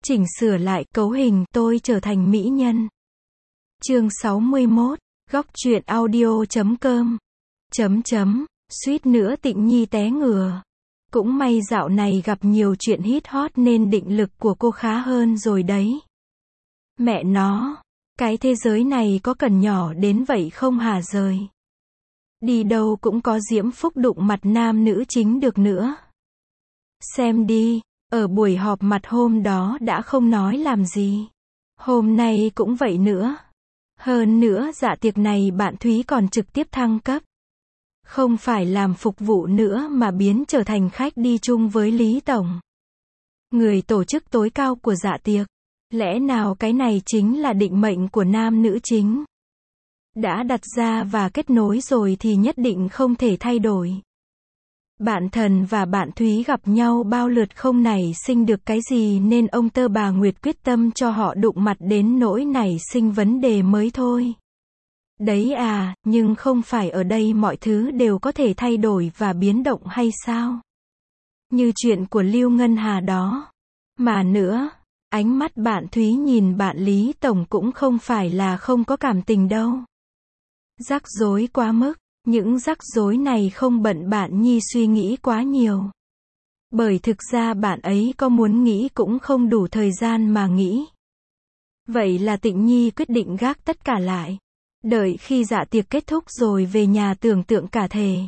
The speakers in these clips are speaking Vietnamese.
Chỉnh sửa lại cấu hình tôi trở thành mỹ nhân. Chương 61, góc truyện audio.com. Suýt nữa Tịnh Nhi té ngửa. Cũng may dạo này gặp nhiều chuyện hit hot nên định lực của cô khá hơn rồi đấy. Mẹ nó, cái thế giới này có cần nhỏ đến vậy không hả rời. Đi đâu cũng có diễm phúc đụng mặt nam nữ chính được nữa. Xem đi, ở buổi họp mặt hôm đó đã không nói làm gì. Hôm nay cũng vậy nữa. Hơn nữa dạ tiệc này bạn Thúy còn trực tiếp thăng cấp. Không phải làm phục vụ nữa mà biến trở thành khách đi chung với Lý Tổng. Người tổ chức tối cao của dạ tiệc. Lẽ nào cái này chính là định mệnh của nam nữ chính? Đã đặt ra và kết nối rồi thì nhất định không thể thay đổi. Bạn Thần và bạn Thúy gặp nhau bao lượt không nảy sinh được cái gì nên ông Tơ bà Nguyệt quyết tâm cho họ đụng mặt đến nỗi nảy sinh vấn đề mới thôi. Đấy à, nhưng không phải ở đây mọi thứ đều có thể thay đổi và biến động hay sao? Như chuyện của Lưu Ngân Hà đó. Mà nữa, ánh mắt bạn Thúy nhìn bạn Lý Tổng cũng không phải là không có cảm tình đâu. Rắc rối quá mức. Những rắc rối này không bận bạn Nhi suy nghĩ quá nhiều. Bởi thực ra bạn ấy có muốn nghĩ cũng không đủ thời gian mà nghĩ. Vậy là Tịnh Nhi quyết định gác tất cả lại. Đợi khi dạ tiệc kết thúc rồi về nhà tưởng tượng cả thể.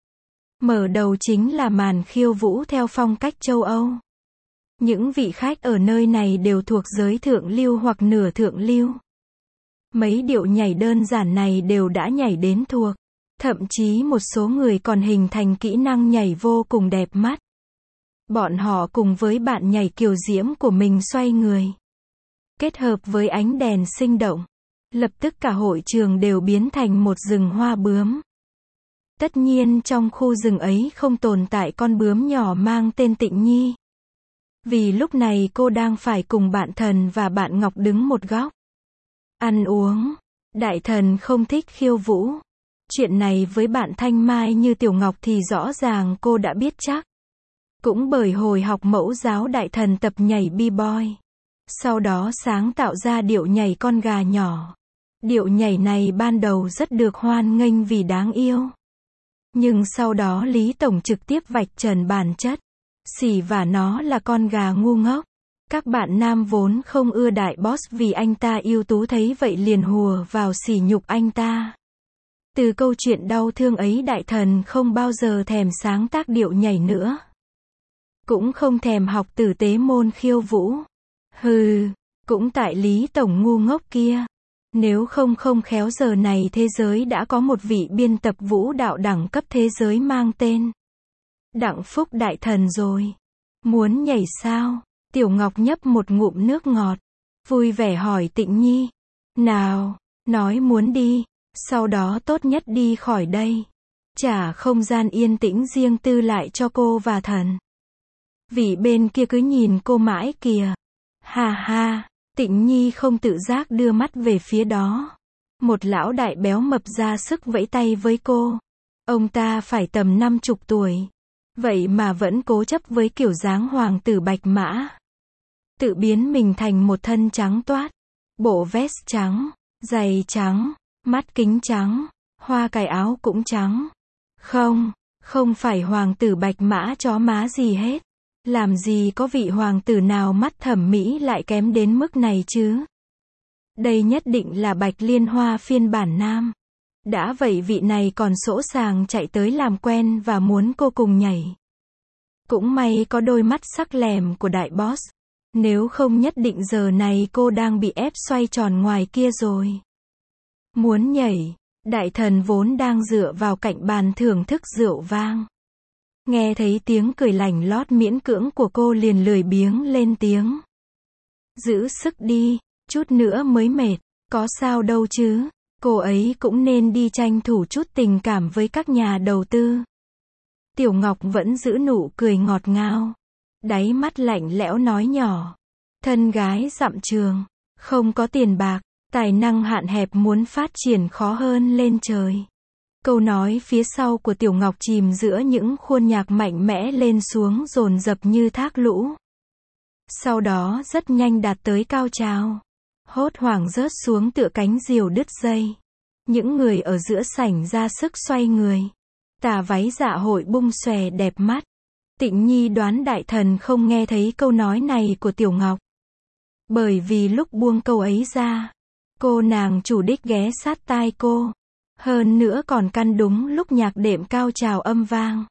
Mở đầu chính là màn khiêu vũ theo phong cách châu Âu. Những vị khách ở nơi này đều thuộc giới thượng lưu hoặc nửa thượng lưu. Mấy điệu nhảy đơn giản này đều đã nhảy đến thuộc. Thậm chí một số người còn hình thành kỹ năng nhảy vô cùng đẹp mắt. Bọn họ cùng với bạn nhảy kiều diễm của mình xoay người. Kết hợp với ánh đèn sinh động. Lập tức cả hội trường đều biến thành một rừng hoa bướm. Tất nhiên trong khu rừng ấy không tồn tại con bướm nhỏ mang tên Tịnh Nhi. Vì lúc này cô đang phải cùng bạn Thần và bạn Ngọc đứng một góc. Ăn uống. Đại Thần không thích khiêu vũ. Chuyện này với bạn Thanh Mai như Tiểu Ngọc thì rõ ràng cô đã biết chắc. Cũng bởi hồi học mẫu giáo Đại Thần tập nhảy b-boy. Sau đó sáng tạo ra điệu nhảy con gà nhỏ. Điệu nhảy này ban đầu rất được hoan nghênh vì đáng yêu. Nhưng sau đó Lý Tổng trực tiếp vạch trần bản chất. Xỉ vả nó là con gà ngu ngốc. Các bạn nam vốn không ưa đại boss vì anh ta ưu tú thấy vậy liền hùa vào sỉ nhục anh ta. Từ câu chuyện đau thương ấy Đại Thần không bao giờ thèm sáng tác điệu nhảy nữa. Cũng không thèm học tử tế môn khiêu vũ. Hừ, cũng tại Lý Tổng ngu ngốc kia. Nếu không khéo giờ này thế giới đã có một vị biên tập vũ đạo đẳng cấp thế giới mang tên Đặng Phúc Đại Thần rồi. Muốn nhảy sao? Tiểu Ngọc nhấp một ngụm nước ngọt. Vui vẻ hỏi Tịnh Nhi. Nào, nói muốn đi. Sau đó tốt nhất đi khỏi đây. Trả không gian yên tĩnh riêng tư lại cho cô và Thần. Vì bên kia cứ nhìn cô mãi kìa. Ha ha, Tịnh Nhi không tự giác đưa mắt về phía đó. Một lão đại béo mập ra sức vẫy tay với cô. Ông ta phải tầm 50 tuổi. Vậy mà vẫn cố chấp với kiểu dáng hoàng tử bạch mã. Tự biến mình thành một thân trắng toát. Bộ vest trắng, giày trắng. Mắt kính trắng, hoa cài áo cũng trắng. Không phải hoàng tử bạch mã chó má gì hết. Làm gì có vị hoàng tử nào mắt thẩm mỹ lại kém đến mức này chứ. Đây nhất định là Bạch Liên Hoa phiên bản nam. Đã vậy vị này còn sỗ sàng chạy tới làm quen và muốn cô cùng nhảy. Cũng may có đôi mắt sắc lẻm của đại boss. Nếu không nhất định giờ này cô đang bị ép xoay tròn ngoài kia rồi. Muốn nhảy, Đại Thần vốn đang dựa vào cạnh bàn thưởng thức rượu vang. Nghe thấy tiếng cười lảnh lót miễn cưỡng của cô liền lười biếng lên tiếng. Giữ sức đi, chút nữa mới mệt, có sao đâu chứ, cô ấy cũng nên đi tranh thủ chút tình cảm với các nhà đầu tư. Tiểu Ngọc vẫn giữ nụ cười ngọt ngào. Đáy mắt lạnh lẽo nói nhỏ. Thân gái dặm trường, không có tiền bạc. Tài năng hạn hẹp muốn phát triển khó hơn lên trời. Câu nói phía sau của Tiểu Ngọc chìm giữa những khuôn nhạc mạnh mẽ lên xuống dồn dập như thác lũ. Sau đó rất nhanh đạt tới cao trào. Hốt hoảng rớt xuống tựa cánh diều đứt dây. Những người ở giữa sảnh ra sức xoay người. Tà váy dạ hội bung xòe đẹp mắt. Tịnh Nhi đoán đại thần không nghe thấy câu nói này của Tiểu Ngọc. Bởi vì lúc buông câu ấy ra, cô nàng chủ đích ghé sát tai cô. Hơn nữa còn căn đúng lúc nhạc đệm cao trào âm vang.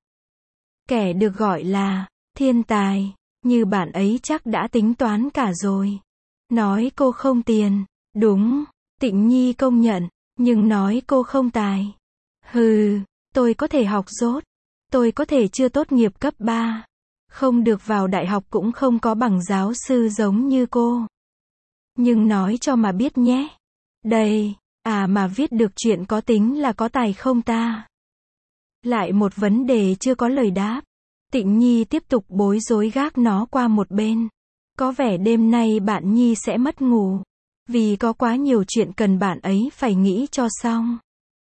Kẻ được gọi là thiên tài, như bạn ấy chắc đã tính toán cả rồi. Nói cô không tiền, đúng, Tịnh Nhi công nhận, nhưng nói cô không tài. Hừ, tôi có thể học dốt, tôi có thể chưa tốt nghiệp cấp 3, không được vào đại học cũng không có bằng giáo sư giống như cô. Nhưng nói cho mà biết nhé. Đây, mà viết được chuyện có tính là có tài không ta? Lại một vấn đề chưa có lời đáp. Tịnh Nhi tiếp tục bối rối gác nó qua một bên. Có vẻ đêm nay bạn Nhi sẽ mất ngủ. Vì có quá nhiều chuyện cần bạn ấy phải nghĩ cho xong.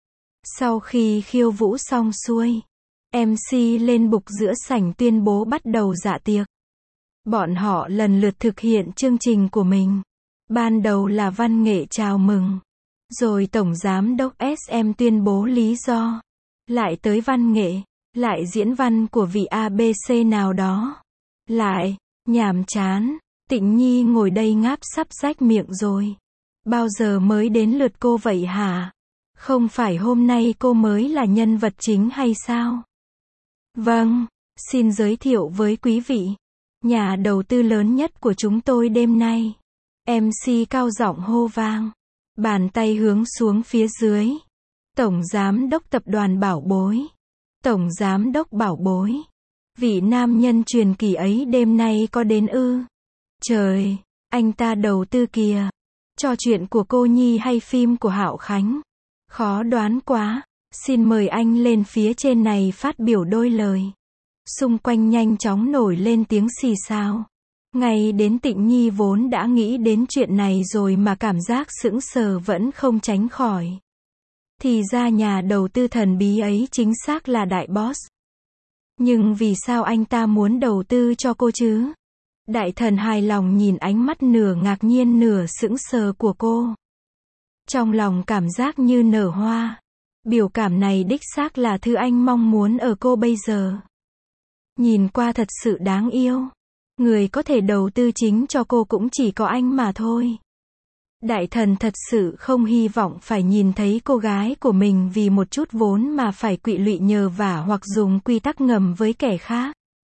Sau khi khiêu vũ xong xuôi, MC lên bục giữa sảnh tuyên bố bắt đầu dạ tiệc. Bọn họ lần lượt thực hiện chương trình của mình. Ban đầu là văn nghệ chào mừng. Rồi Tổng Giám đốc SM tuyên bố lý do. Lại tới văn nghệ. Lại diễn văn của vị ABC nào đó. Lại, nhàm chán. Tịnh Nhi ngồi đây ngáp sắp rách miệng rồi. Bao giờ mới đến lượt cô vậy hả? Không phải hôm nay cô mới là nhân vật chính hay sao? Vâng, xin giới thiệu với quý vị. Nhà đầu tư lớn nhất của chúng tôi đêm nay. MC cao giọng hô vang. Bàn tay hướng xuống phía dưới. Tổng Giám đốc Tập đoàn Bảo Bối. Tổng Giám đốc Bảo Bối. Vị nam nhân truyền kỳ ấy đêm nay có đến ư? Trời, anh ta đầu tư kìa. Cho chuyện của cô Nhi hay phim của Hạo Khánh? Khó đoán quá. Xin mời anh lên phía trên này phát biểu đôi lời. Xung quanh nhanh chóng nổi lên tiếng xì xào. Ngay đến Tịnh Nhi vốn đã nghĩ đến chuyện này rồi mà cảm giác sững sờ vẫn không tránh khỏi. Thì ra nhà đầu tư thần bí ấy chính xác là đại boss. Nhưng vì sao anh ta muốn đầu tư cho cô chứ? Đại thần hài lòng nhìn ánh mắt nửa ngạc nhiên nửa sững sờ của cô. Trong lòng cảm giác như nở hoa. Biểu cảm này đích xác là thứ anh mong muốn ở cô bây giờ. Nhìn qua thật sự đáng yêu. Người có thể đầu tư chính cho cô cũng chỉ có anh mà thôi. Đại thần thật sự không hy vọng phải nhìn thấy cô gái của mình vì một chút vốn mà phải quỵ lụy nhờ vả hoặc dùng quy tắc ngầm với kẻ khác.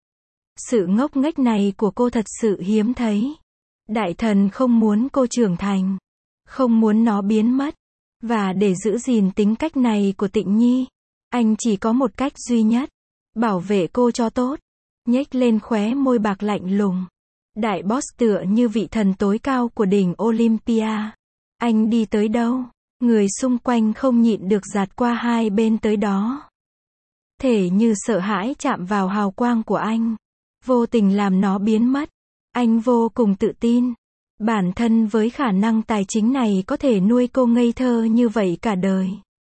Sự ngốc nghếch này của cô thật sự hiếm thấy. Đại thần không muốn cô trưởng thành. Không muốn nó biến mất. Và để giữ gìn tính cách này của Tịnh Nhi, anh chỉ có một cách duy nhất. Bảo vệ cô cho tốt. Nhếch lên khóe môi bạc lạnh lùng. Đại boss tựa như vị thần tối cao của đỉnh Olympia. Anh đi tới đâu, người xung quanh không nhịn được dạt qua hai bên tới đó. Thể như sợ hãi chạm vào hào quang của anh. Vô tình làm nó biến mất. Anh vô cùng tự tin. Bản thân với khả năng tài chính này có thể nuôi cô ngây thơ như vậy cả đời.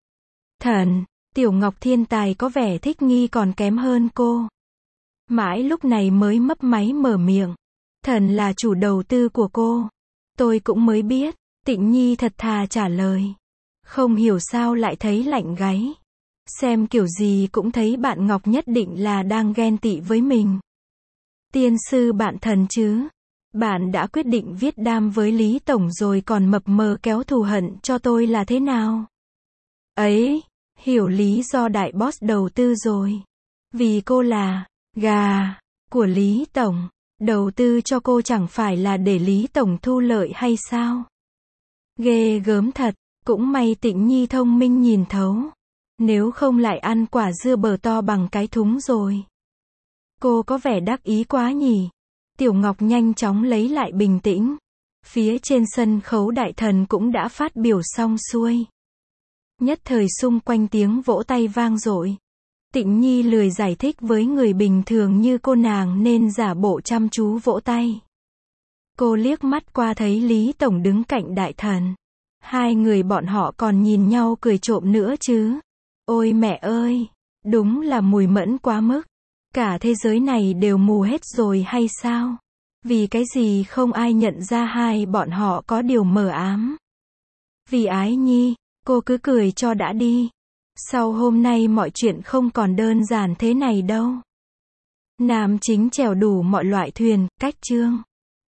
Thần, Tiểu Ngọc thiên tài có vẻ thích nghi còn kém hơn cô. Mãi lúc này mới mấp máy mở miệng. Thần là chủ đầu tư của cô. Tôi cũng mới biết. Tịnh Nhi thật thà trả lời. Không hiểu sao lại thấy lạnh gáy. Xem kiểu gì cũng thấy bạn Ngọc nhất định là đang ghen tị với mình. Tiên sư bạn Thần chứ. Bạn đã quyết định viết đam với Lý Tổng rồi còn mập mờ kéo thù hận cho tôi là thế nào? Ấy, hiểu lý do đại boss đầu tư rồi. Vì cô là gà của Lý Tổng. Đầu tư cho cô chẳng phải là để Lý Tổng thu lợi hay sao? Ghê gớm thật. Cũng may Tịnh Nhi thông minh nhìn thấu. Nếu không lại ăn quả dưa bờ to bằng cái thúng rồi. Cô có vẻ đắc ý quá nhỉ? Tiểu Ngọc nhanh chóng lấy lại bình tĩnh. Phía trên sân khấu đại thần cũng đã phát biểu xong xuôi. Nhất thời xung quanh tiếng vỗ tay vang dội. Tịnh Nhi lười giải thích với người bình thường như cô nàng nên giả bộ chăm chú vỗ tay. Cô liếc mắt qua thấy Lý Tổng đứng cạnh đại thần. Hai người bọn họ còn nhìn nhau cười trộm nữa chứ. Ôi mẹ ơi, đúng là mùi mẫn quá mức. Cả thế giới này đều mù hết rồi hay sao? Vì cái gì không ai nhận ra hai bọn họ có điều mờ ám? Vì Ái Nhi, cô cứ cười cho đã đi. Sau hôm nay mọi chuyện không còn đơn giản thế này đâu. Nam chính chèo đủ mọi loại thuyền, cách chương.